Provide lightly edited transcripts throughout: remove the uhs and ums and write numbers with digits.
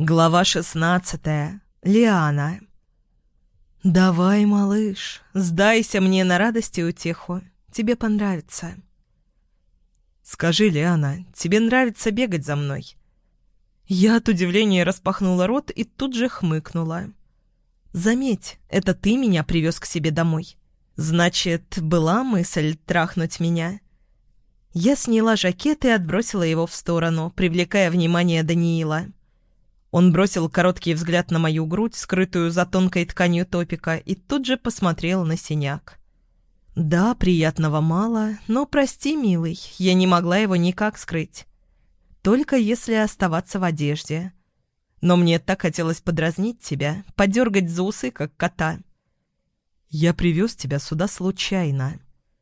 Глава 16. Лиана. «Давай, малыш, сдайся мне на радость и утеху. Тебе понравится». «Скажи, Лиана, тебе нравится бегать за мной?» Я от удивления распахнула рот и тут же хмыкнула. «Заметь, это ты меня привез к себе домой. Значит, была мысль трахнуть меня?» Я сняла жакет и отбросила его в сторону, привлекая внимание Даниила. Он бросил короткий взгляд на мою грудь, скрытую за тонкой тканью топика, и тут же посмотрел на синяк. «Да, приятного мало, но прости, милый, я не могла его никак скрыть. Только если оставаться в одежде. Но мне так хотелось подразнить тебя, подергать за усы, как кота. Я привез тебя сюда случайно».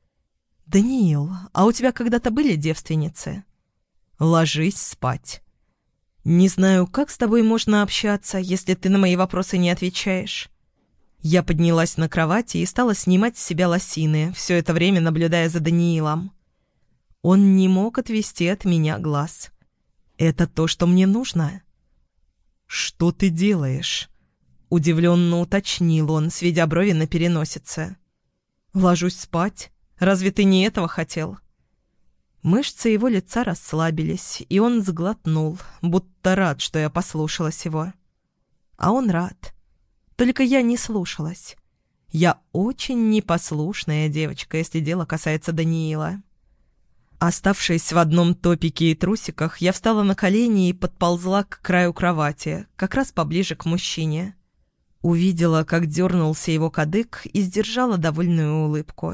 «Даниил, а у тебя когда-то были девственницы?» «Ложись спать». «Не знаю, как с тобой можно общаться, если ты на мои вопросы не отвечаешь». Я поднялась на кровати и стала снимать с себя лосины, все это время наблюдая за Даниилом. Он не мог отвести от меня глаз. «Это то, что мне нужно?» «Что ты делаешь?» — удивленно уточнил он, сведя брови на переносице. «Ложусь спать. Разве ты не этого хотел?» Мышцы его лица расслабились, и он сглотнул, будто рад, что я послушалась его. А он рад. Только я не слушалась. Я очень непослушная девочка, если дело касается Даниила. Оставшись в одном топике и трусиках, я встала на колени и подползла к краю кровати, как раз поближе к мужчине. Увидела, как дернулся его кадык, и сдержала довольную улыбку.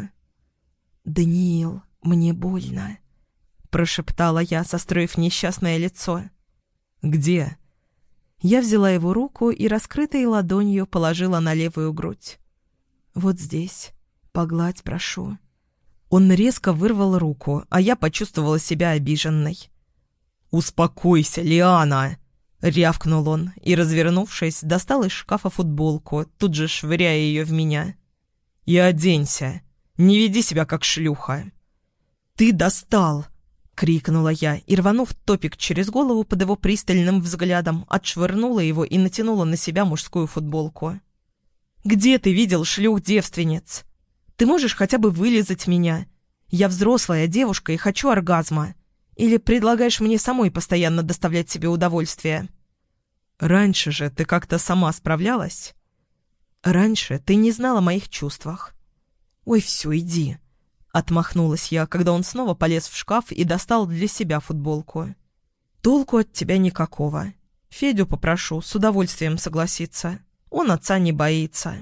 «Даниил, мне больно», — прошептала я, состроив несчастное лицо. «Где?» Я взяла его руку и раскрытой ладонью положила на левую грудь. «Вот здесь. Погладь, прошу». Он резко вырвал руку, а я почувствовала себя обиженной. «Успокойся, Лиана!» — рявкнул он и, развернувшись, достал из шкафа футболку, тут же швыряя ее в меня. «И оденься. Не веди себя как шлюха». «Ты достал!» — крикнула я и, рванув топик через голову под его пристальным взглядом, отшвырнула его и натянула на себя мужскую футболку. «Где ты видел шлюх-девственниц? Ты можешь хотя бы вылизать меня? Я взрослая девушка и хочу оргазма. Или предлагаешь мне самой постоянно доставлять себе удовольствие?» «Раньше же ты как-то сама справлялась?» «Раньше ты не знала о моих чувствах». «Ой, все, иди». Отмахнулась я, когда он снова полез в шкаф и достал для себя футболку. «Толку от тебя никакого. Федю попрошу, с удовольствием согласится. Он отца не боится».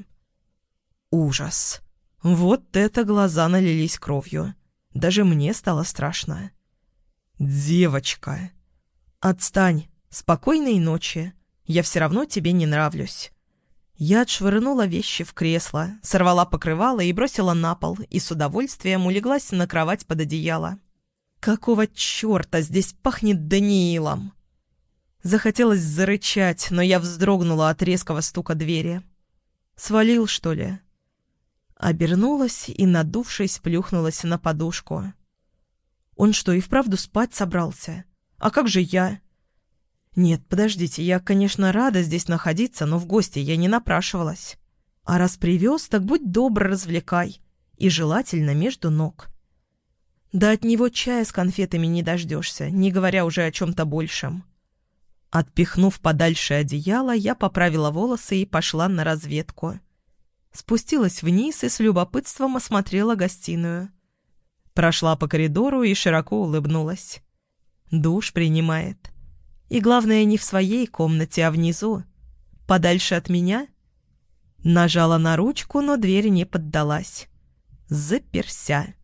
Ужас. Вот это глаза налились кровью. Даже мне стало страшно. «Девочка!» «Отстань. Спокойной ночи. Я все равно тебе не нравлюсь». Я отшвырнула вещи в кресло, сорвала покрывало и бросила на пол, и с удовольствием улеглась на кровать под одеяло. «Какого черта здесь пахнет Даниилом?» Захотелось зарычать, но я вздрогнула от резкого стука двери. «Свалил, что ли?» Обернулась и, надувшись, плюхнулась на подушку. «Он что, и вправду спать собрался? А как же я?» «Нет, подождите, я, конечно, рада здесь находиться, но в гости я не напрашивалась. А раз привез, так будь добр, развлекай. И желательно между ног. Да от него чая с конфетами не дождешься, не говоря уже о чем-то большем». Отпихнув подальше одеяло, я поправила волосы и пошла на разведку. Спустилась вниз и с любопытством осмотрела гостиную. Прошла по коридору и широко улыбнулась. Душ принимает. И главное, не в своей комнате, а внизу. Подальше от меня. Нажала на ручку, но дверь не поддалась. Заперся.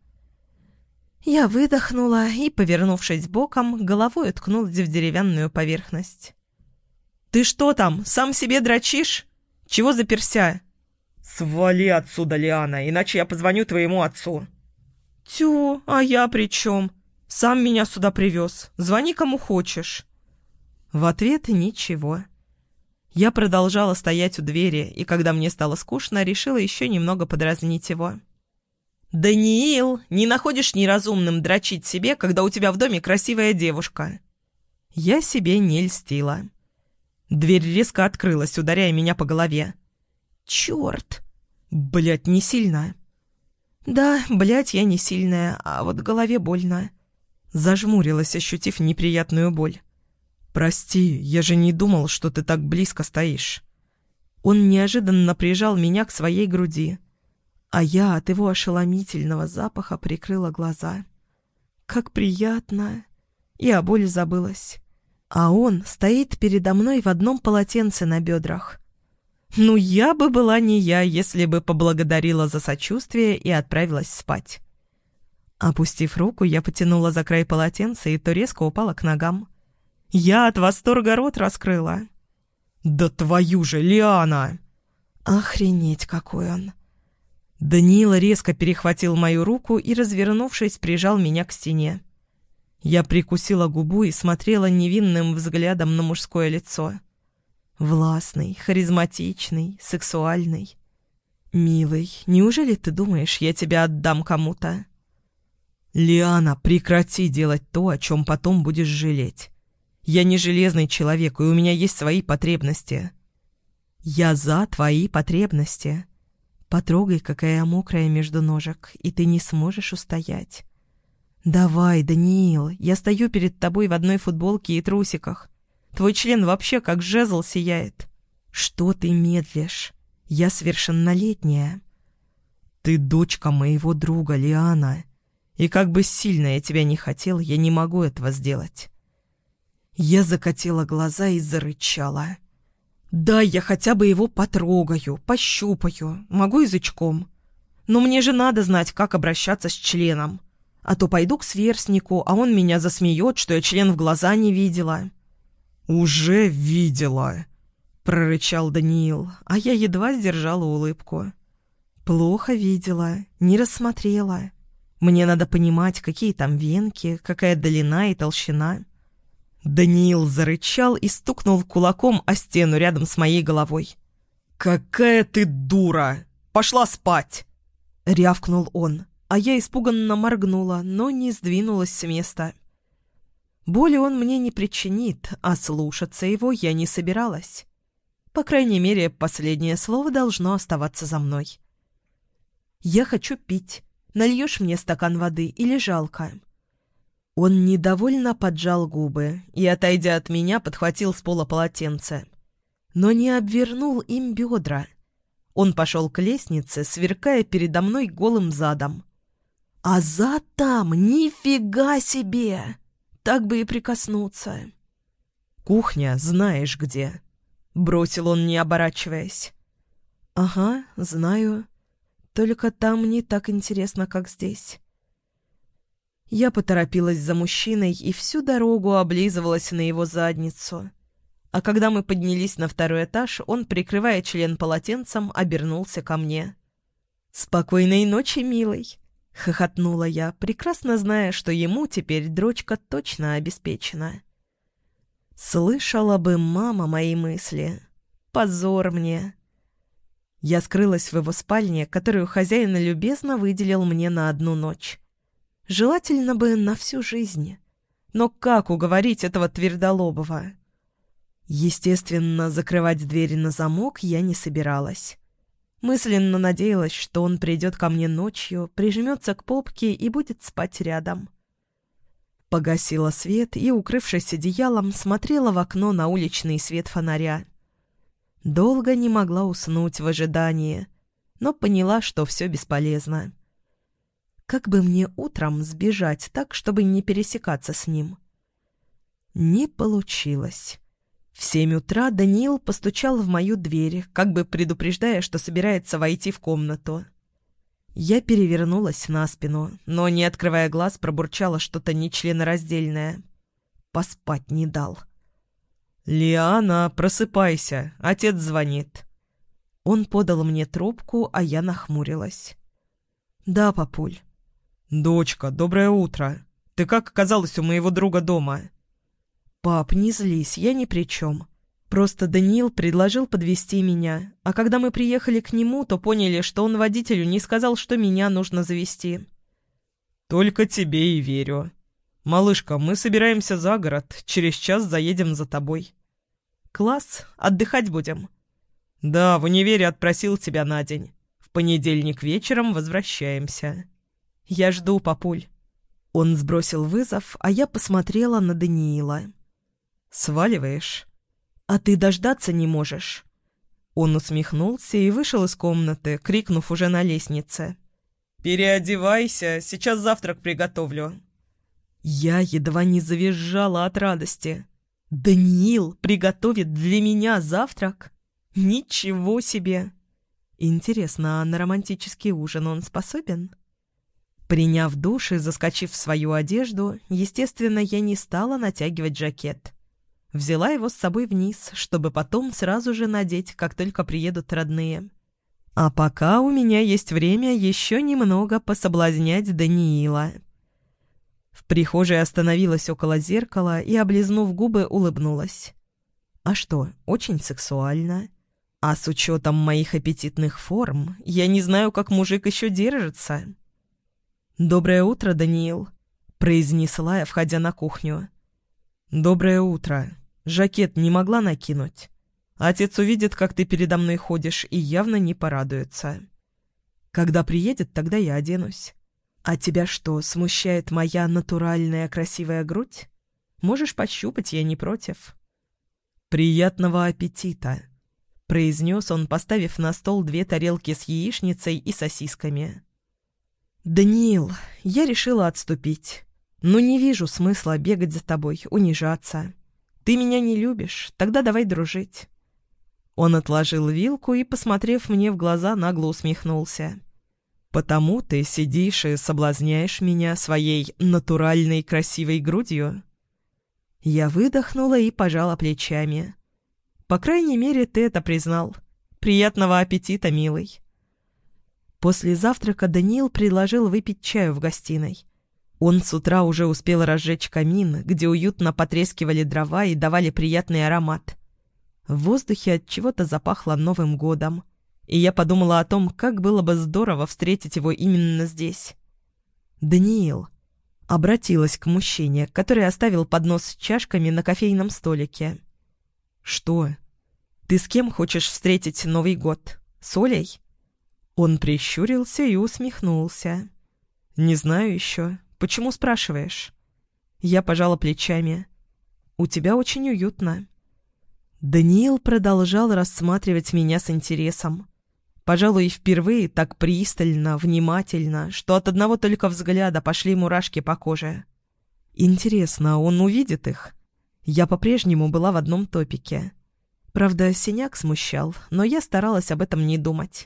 Я выдохнула и, повернувшись боком, головой уткнулась в деревянную поверхность. «Ты что там, сам себе дрочишь? Чего заперся?» «Свали отсюда, Лиана, иначе я позвоню твоему отцу». «Тю, а я при чем? Сам меня сюда привез. Звони кому хочешь». В ответ ничего. Я продолжала стоять у двери, и когда мне стало скучно, решила еще немного подразнить его. «Даниил, не находишь неразумным дрочить себе, когда у тебя в доме красивая девушка?» Я себе не льстила. Дверь резко открылась, ударяя меня по голове. «Черт!» «Блядь, не сильно!» «Да, блядь, я не сильная, а вот голове больно». Зажмурилась, ощутив неприятную боль. «Прости, я же не думал, что ты так близко стоишь». Он неожиданно прижал меня к своей груди, а я от его ошеломительного запаха прикрыла глаза. Как приятно! И о боли забылась. А он стоит передо мной в одном полотенце на бедрах. Ну, я бы была не я, если бы поблагодарила за сочувствие и отправилась спать. Опустив руку, я потянула за край полотенца и то резко упала к ногам. Я от восторга рот раскрыла. «Да твою же, Лиана!» Охренеть, какой он! Даниил резко перехватил мою руку и, развернувшись, прижал меня к стене. Я прикусила губу и смотрела невинным взглядом на мужское лицо. Властный, харизматичный, сексуальный. «Милый, неужели ты думаешь, я тебя отдам кому-то?» «Лиана, прекрати делать то, о чем потом будешь жалеть. Я не железный человек, и у меня есть свои потребности». «Я за твои потребности. Потрогай, какая мокрая между ножек, и ты не сможешь устоять. Давай, Даниил, я стою перед тобой в одной футболке и трусиках. Твой член вообще как жезл сияет. Что ты медлишь? Я совершеннолетняя». «Ты дочка моего друга, Лиана, и как бы сильно я тебя не хотел, я не могу этого сделать». Я закатила глаза и зарычала. «Да, я хотя бы его потрогаю, пощупаю, могу язычком. Но мне же надо знать, как обращаться с членом. А то пойду к сверстнику, а он меня засмеет, что я член в глаза не видела». «Уже видела», — прорычал Даниил, а я едва сдержала улыбку. «Плохо видела, не рассмотрела. Мне надо понимать, какие там венки, какая длина и толщина». Даниил зарычал и стукнул кулаком о стену рядом с моей головой. «Какая ты дура! Пошла спать!» — рявкнул он, а я испуганно моргнула, но не сдвинулась с места. Боли он мне не причинит, а слушаться его я не собиралась. По крайней мере, последнее слово должно оставаться за мной. «Я хочу пить. Нальешь мне стакан воды или жалко?» Он недовольно поджал губы и, отойдя от меня, подхватил с пола полотенце. Но не обвернул им бедра. Он пошел к лестнице, сверкая передо мной голым задом. А зад там, нифига себе! Так бы и прикоснуться. «Кухня знаешь где», — бросил он, не оборачиваясь. «Ага, знаю. Только там не так интересно, как здесь». Я поторопилась за мужчиной и всю дорогу облизывалась на его задницу. А когда мы поднялись на второй этаж, он, прикрывая член полотенцем, обернулся ко мне. «Спокойной ночи, милый!» — хохотнула я, прекрасно зная, что ему теперь дрочка точно обеспечена. Слышала бы мама мои мысли. Позор мне. Я скрылась в его спальне, которую хозяин любезно выделил мне на одну ночь. Желательно бы на всю жизнь. Но как уговорить этого твердолобого? Естественно, закрывать дверь на замок я не собиралась. Мысленно надеялась, что он придет ко мне ночью, прижмется к попке и будет спать рядом. Погасила свет и, укрывшись одеялом, смотрела в окно на уличный свет фонаря. Долго не могла уснуть в ожидании, но поняла, что все бесполезно. Как бы мне утром сбежать так, чтобы не пересекаться с ним? Не получилось. В 7 утра Даниил постучал в мою дверь, как бы предупреждая, что собирается войти в комнату. Я перевернулась на спину, но, не открывая глаз, пробурчала что-то нечленораздельное. Поспать не дал. «Лиана, просыпайся, отец звонит». Он подал мне трубку, а я нахмурилась. «Да, папуль». «Дочка, доброе утро. Ты как оказалась у моего друга дома?» «Пап, не злись, я ни при чем. Просто Даниил предложил подвезти меня, а когда мы приехали к нему, то поняли, что он водителю не сказал, что меня нужно завезти». «Только тебе и верю. Малышка, мы собираемся за город, через час заедем за тобой». Класс, отдыхать будем?» «Да, в универе отпросил тебя на день. В понедельник вечером возвращаемся». «Я жду, папуль». Он сбросил вызов, а я посмотрела на Даниила. «Сваливаешь?» «А ты дождаться не можешь?» Он усмехнулся и вышел из комнаты, крикнув уже на лестнице: «Переодевайся, сейчас завтрак приготовлю». Я едва не завизжала от радости. «Даниил приготовит для меня завтрак? Ничего себе! Интересно, а на романтический ужин он способен?» Приняв душ и заскочив в свою одежду, естественно, я не стала натягивать жакет. Взяла его с собой вниз, чтобы потом сразу же надеть, как только приедут родные. А пока у меня есть время еще немного пособлазнять Даниила. В прихожей остановилась около зеркала и, облизнув губы, улыбнулась. А что, очень сексуально. А с учетом моих аппетитных форм, я не знаю, как мужик еще держится. «Доброе утро, Даниил», — произнесла я, входя на кухню. «Доброе утро. Жакет не могла накинуть? Отец увидит, как ты передо мной ходишь, и явно не порадуется. Когда приедет, тогда я оденусь. А тебя что, смущает моя натуральная красивая грудь? Можешь пощупать, я не против». «Приятного аппетита», — произнес он, поставив на стол 2 тарелки с яичницей и сосисками. «Даниил, я решила отступить. Но не вижу смысла бегать за тобой, унижаться. Ты меня не любишь, тогда давай дружить». Он отложил вилку и, посмотрев мне в глаза, нагло усмехнулся. «Потому ты сидишь и соблазняешь меня своей натуральной красивой грудью?» Я выдохнула и пожала плечами. «По крайней мере, ты это признал. Приятного аппетита, милый». После завтрака Даниил предложил выпить чаю в гостиной. Он с утра уже успел разжечь камин, где уютно потрескивали дрова и давали приятный аромат. В воздухе от чего-то запахло Новым годом, и я подумала о том, как было бы здорово встретить его именно здесь. «Даниил», — обратилась к мужчине, который оставил поднос с чашками на кофейном столике. «Что? Ты с кем хочешь встретить Новый год? С Олей?» Он прищурился и усмехнулся. «Не знаю еще. Почему спрашиваешь?» Я пожала плечами. «У тебя очень уютно». Даниил продолжал рассматривать меня с интересом. Пожалуй, впервые так пристально, внимательно, что от одного только взгляда пошли мурашки по коже. Интересно, он увидит их? Я по-прежнему была в одном топике. Правда, синяк смущал, но я старалась об этом не думать.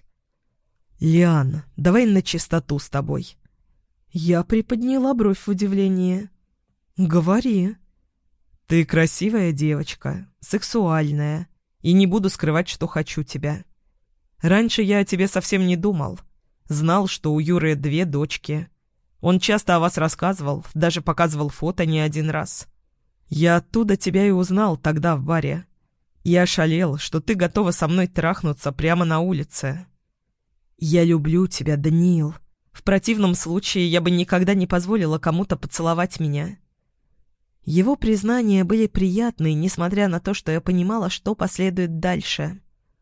«Лиан, давай на чистоту с тобой». Я приподняла бровь в удивлении. «Говори». «Ты красивая девочка, сексуальная, и не буду скрывать, что хочу тебя. Раньше я о тебе совсем не думал. Знал, что у Юры 2 дочки. Он часто о вас рассказывал, даже показывал фото не один раз. Я оттуда тебя и узнал тогда в баре. Я ошалел, что ты готова со мной трахнуться прямо на улице». «Я люблю тебя, Даниил. В противном случае я бы никогда не позволила кому-то поцеловать меня». Его признания были приятны, несмотря на то, что я понимала, что последует дальше.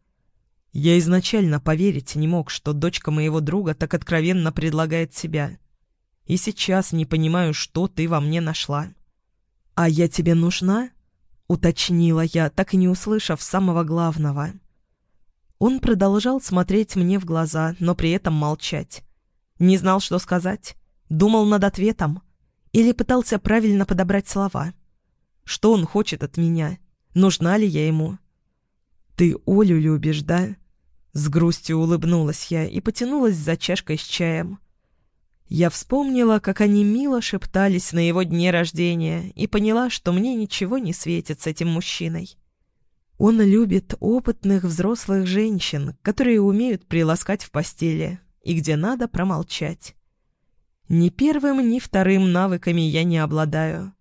Я изначально поверить не мог, что дочка моего друга так откровенно предлагает себя. И сейчас не понимаю, что ты во мне нашла. «А я тебе нужна?» — уточнила я, так и не услышав самого главного. Он продолжал смотреть мне в глаза, но при этом молчать. Не знал, что сказать. Думал над ответом. Или пытался правильно подобрать слова. Что он хочет от меня? Нужна ли я ему? «Ты Олю любишь, да?» С грустью улыбнулась я и потянулась за чашкой с чаем. Я вспомнила, как они мило шептались на его дне рождения, и поняла, что мне ничего не светит с этим мужчиной. Он любит опытных взрослых женщин, которые умеют приласкать в постели, и где надо промолчать. Ни первым, ни вторым навыками я не обладаю.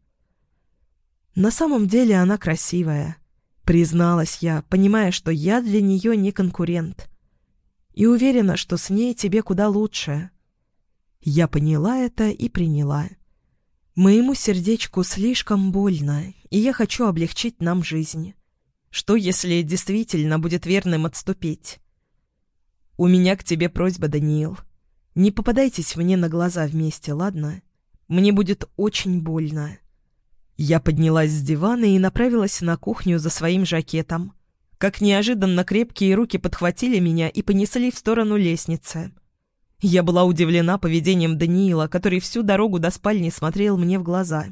На самом деле она красивая, призналась я, понимая, что я для нее не конкурент. И уверена, что с ней тебе куда лучше. Я поняла это и приняла. Моему сердечку слишком больно, и я хочу облегчить нам жизнь. Что, если действительно будет верным отступить? У меня к тебе просьба, Даниил. Не попадайтесь мне на глаза вместе, ладно? Мне будет очень больно. Я поднялась с дивана и направилась на кухню за своим жакетом. Как неожиданно крепкие руки подхватили меня и понесли в сторону лестницы. Я была удивлена поведением Даниила, который всю дорогу до спальни смотрел мне в глаза.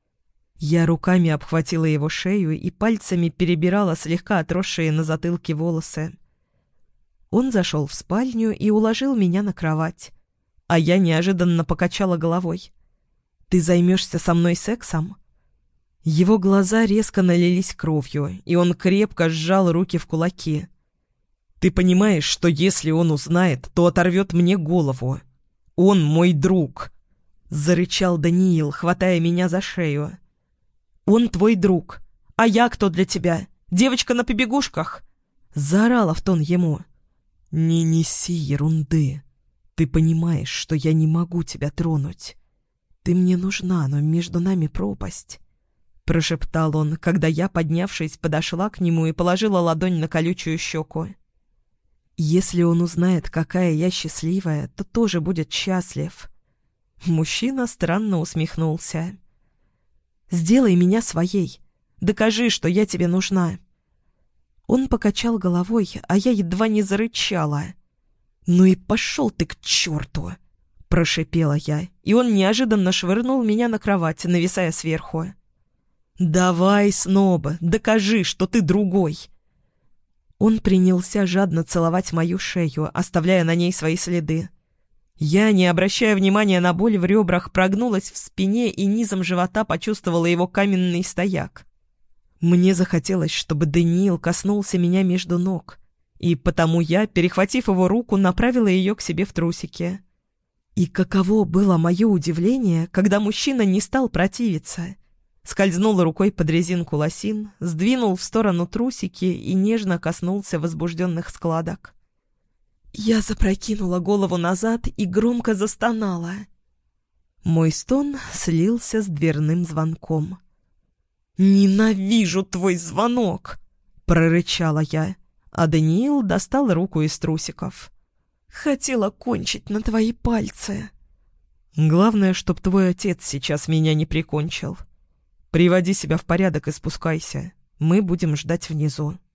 Я руками обхватила его шею и пальцами перебирала слегка отросшие на затылке волосы. Он зашел в спальню и уложил меня на кровать, а я неожиданно покачала головой. «Ты займешься со мной сексом?» Его глаза резко налились кровью, и он крепко сжал руки в кулаки. «Ты понимаешь, что если он узнает, то оторвет мне голову? Он мой друг!» — зарычал Даниил, хватая меня за шею. «Он твой друг. А я кто для тебя? Девочка на побегушках?» — заорала в тон ему. «Не неси ерунды. Ты понимаешь, что я не могу тебя тронуть. Ты мне нужна, но между нами пропасть», — прошептал он, когда я, поднявшись, подошла к нему и положила ладонь на колючую щеку. «Если он узнает, какая я счастливая, то тоже будет счастлив». Мужчина странно усмехнулся. «Сделай меня своей. Докажи, что я тебе нужна». Он покачал головой, а я едва не зарычала. «Ну и пошел ты к черту!» — прошипела я, и он неожиданно швырнул меня на кровать, нависая сверху. «Давай, сноба, докажи, что ты другой!» Он принялся жадно целовать мою шею, оставляя на ней свои следы. Я, не обращая внимания на боль в ребрах, прогнулась в спине и низом живота почувствовала его каменный стояк. Мне захотелось, чтобы Даниил коснулся меня между ног, и потому я, перехватив его руку, направила ее к себе в трусики. И каково было мое удивление, когда мужчина не стал противиться. Скользнул рукой под резинку лосин, сдвинул в сторону трусики и нежно коснулся возбужденных складок. Я запрокинула голову назад и громко застонала. Мой стон слился с дверным звонком. «Ненавижу твой звонок!» — прорычала я, а Даниил достал руку из трусиков. «Хотела кончить на твои пальцы». «Главное, чтоб твой отец сейчас меня не прикончил. Приводи себя в порядок и спускайся. Мы будем ждать внизу.